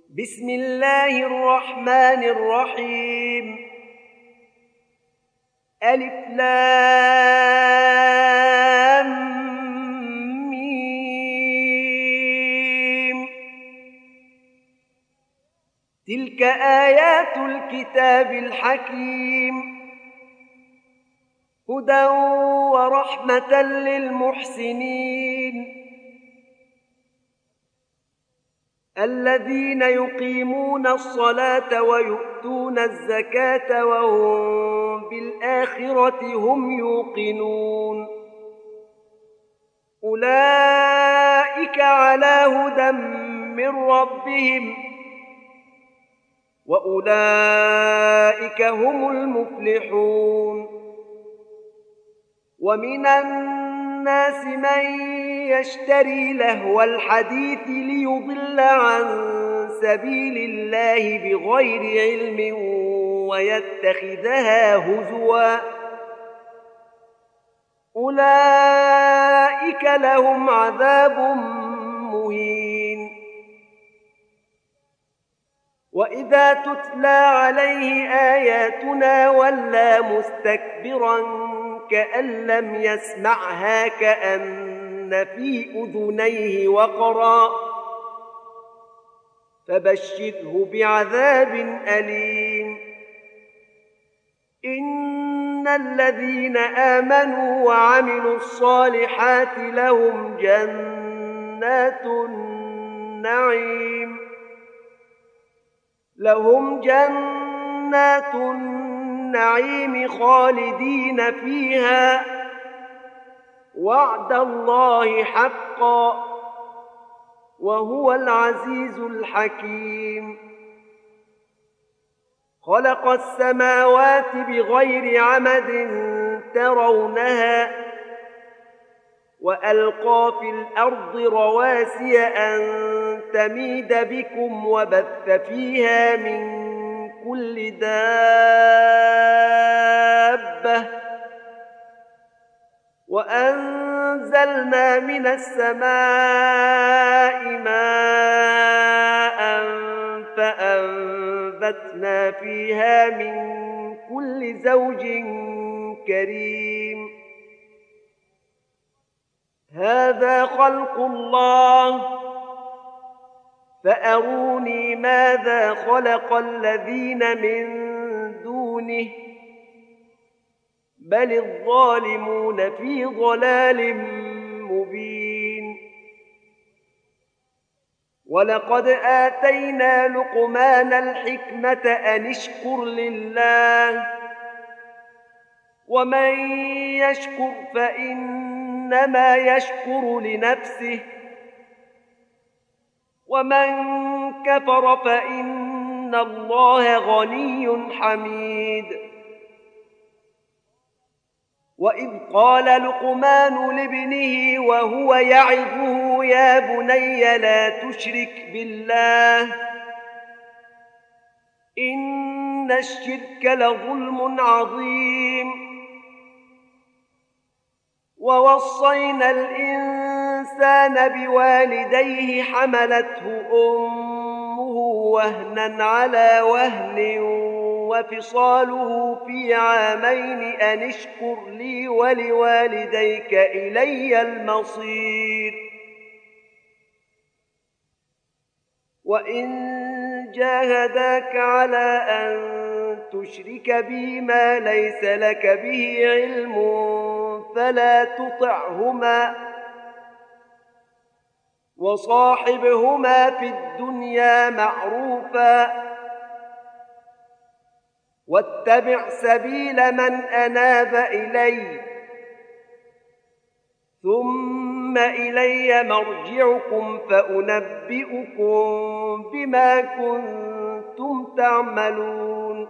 بسم الله الرحمن الرحيم. ألف لام ميم. تلك آيات الكتاب الحكيم، هدى ورحمة للمحسنين الذين يقيمون الصلاة ويؤتون الزكاة وهم بالآخرة هم يوقنون. أولئك على هدى من ربهم وأولئك هم المفلحون. ومن الناس من يشتري لهو الحديث ليضل عن سبيل الله بغير علم ويتخذها هزوا، أولئك لهم عذاب مهين. وإذا تتلى عليه آياتنا ولى مستكبرا كأن لم يسمعها كأن في أذنيه وقرا، فبشره بعذاب أليم. إن الذين آمنوا وعملوا الصالحات لهم جنات النعيم خالدين فيها، وعد الله حقا، وهو العزيز الحكيم. خلق السماوات بغير عمد ترونها، وألقى في الأرض رواسي أن تميد بكم وبث فيها من كل دابة، وأنزلنا من السماء ماء فأنبتنا فيها من كل زوج كريم. هذا خلق الله، فأروني ماذا خلق الذين من دونه، بل الظالمون في ضلال مبين. ولقد آتينا لقمان الحكمة أن اشكر لله، ومن يشكر فإنما يشكر لنفسه، ومن كفر فإن الله غني حميد. وإذ قال لقمان لابنه وهو يعظه يا بني لا تشرك بالله إن الشرك لظلم عظيم. ووصينا الإنسان بوالديه حملته أمه وهنا على وهن وفصاله في عامين أن اشكر لي ولوالديك إلي المصير. وإن جاهداك على أن تشرك بي ما ليس لك به علم فلا تطعهما، وصاحبهما في الدنيا معروفا، واتبع سبيل من أناب إلي، ثم إلي مرجعكم فأنبئكم بما كنتم تعملون.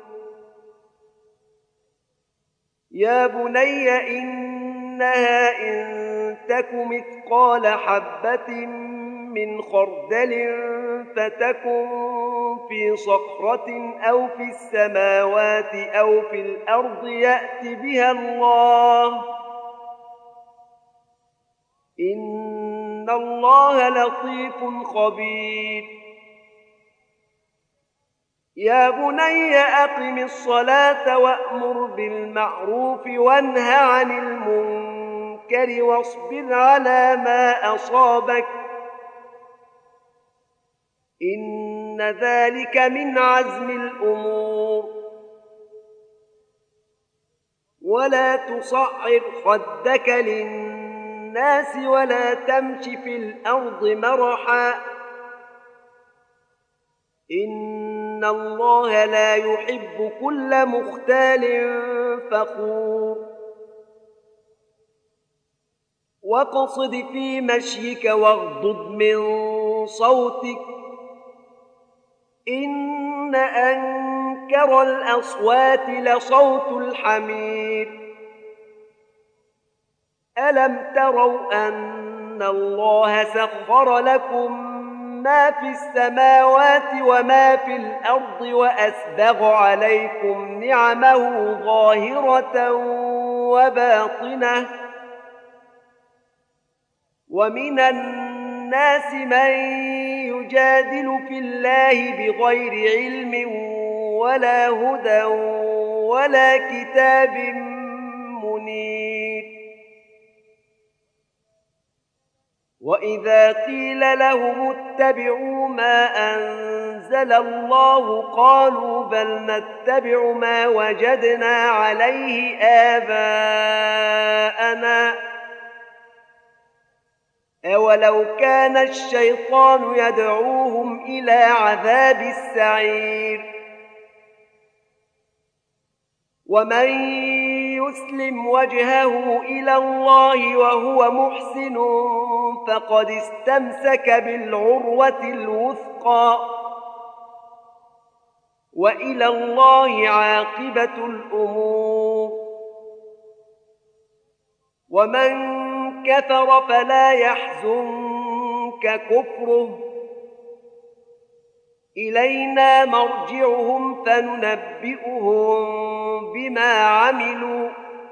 يا بني إنها إن تك مثقال حبة من خردل فتكن في صخرة أو في السماوات أو في الأرض يأت بها الله، إن الله لطيف خبير. يا بني أقم الصلاة وأمر بالمعروف وانه عن المنكر واصبر على ما أصابك إن ذلك من عزم الأمور ولا تصعر خدك للناس ولا تمش في الأرض مرحا إن الله لا يحب كل مختال فخور واقصد في مشيك واغضض من صوتك إن أنكر الأصوات لصوت الحمير ألم تروا أن الله سخر لكم ما في السماوات وما في الأرض وأسبغ عليكم نعمه ظاهرة وباطنة ومن الناس من يجادل في الله بغير علم ولا هدى ولا كتاب منير وإذا قيل لهم اتبعوا ما أنزل الله قالوا بل نتبع ما وجدنا عليه آباءنا أولو كان الشيطان يدعوهم إلى عذاب السعير ومن يسلم وجهه إلى الله وهو محسن فقد استمسك بالعروة الوثقى وإلى الله عاقبة الأمور ومن كفر فلا يحزنك كفره إلينا مرجعهم فننبئهم بما عملوا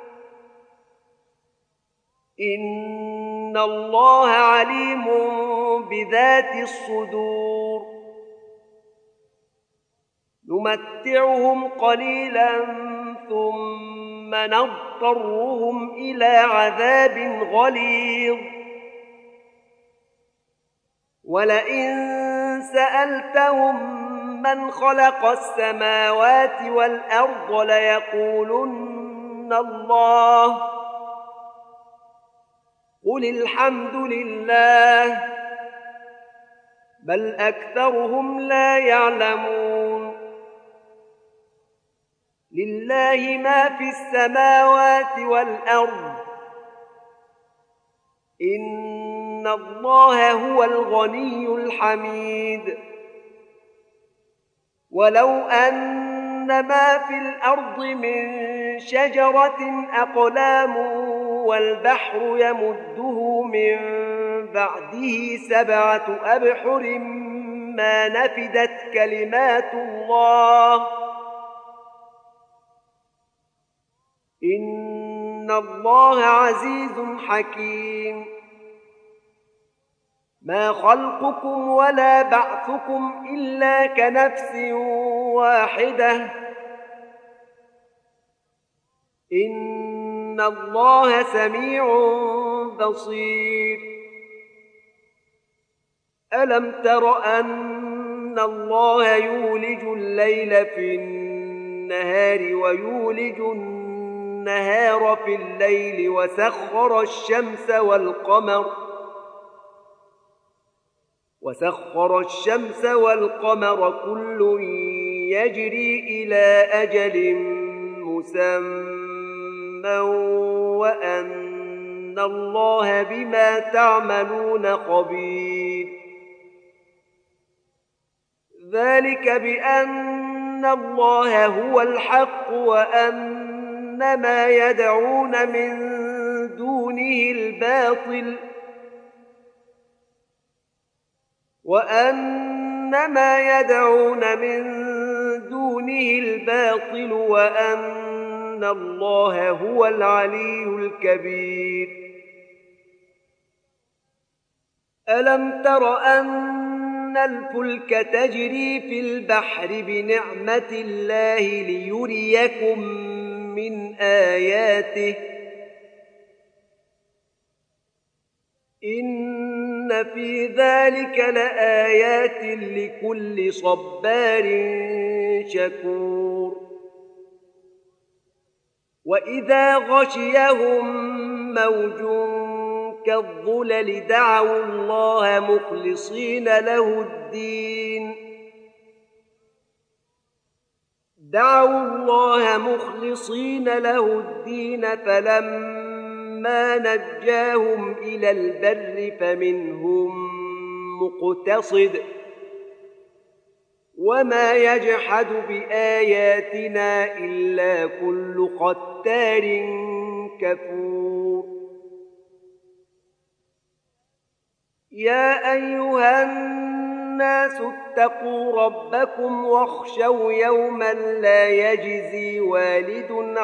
إن الله عليم بذات الصدور نمتعهم قليلا ثم نضطرهم إلى عذاب غليظ ولئن سألتهم من خلق السماوات والأرض ليقولن الله قل الحمد لله بل أكثرهم لا يعلمون لله ما في السماوات والأرض إن الله هو الغني الحميد ولو أن ما في الأرض من شجرة أقلام والبحر يمده من بعده 7 أبحر ما نفدت كلمات الله إن الله عزيز حكيم ما خلقكم ولا بعثكم إلا كنفس واحدة إن الله سميع بصير ألم تر أن الله يولج الليل في النهار ويولج النهار في الليل وسخر الشمس والقمر كل يجري إلى أجل مسمى وأن الله بما تعملون خبير ذلك بأن الله هو الحق وأن ما يدعون من دونه الباطل وأن الله هو العلي الكبير ألم تر أن الفلك تجري في البحر بنعمة الله ليريكم من آياته إن في ذلك لآيات لكل صبار شكور وإذا غشيهم موج كالظلل دعوا الله مخلصين له الدين فلما نجاهم إلى البر فمنهم مقتصد وما يجحد بآياتنا إلا كل ختار كفور يا أيها الناس اتقوا ربكم واخشوا يوما لا يجزي والد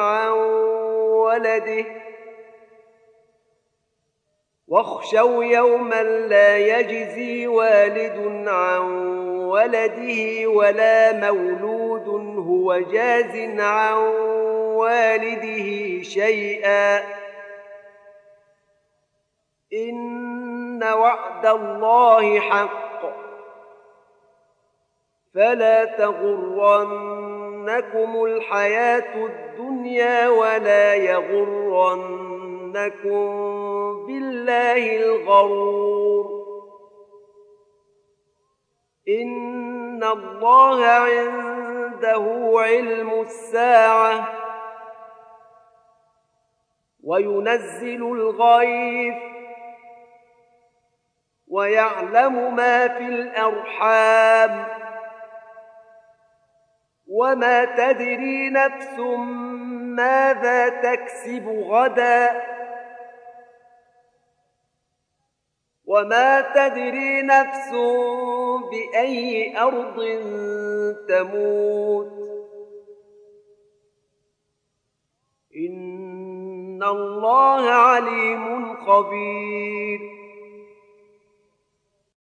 عن ولده ولا مولود هو جاز عن والده شيئا إن وعد الله حق فلا تغرنكم الحياة الدنيا ولا يغرنكم بالله الغرور إن الله عنده علم الساعة وينزل الغيث ويعلم ما في الأرحام وما تدري نفس ماذا تكسب غدا وما تدري نفس بأي أرض تموت إن الله عليم خبير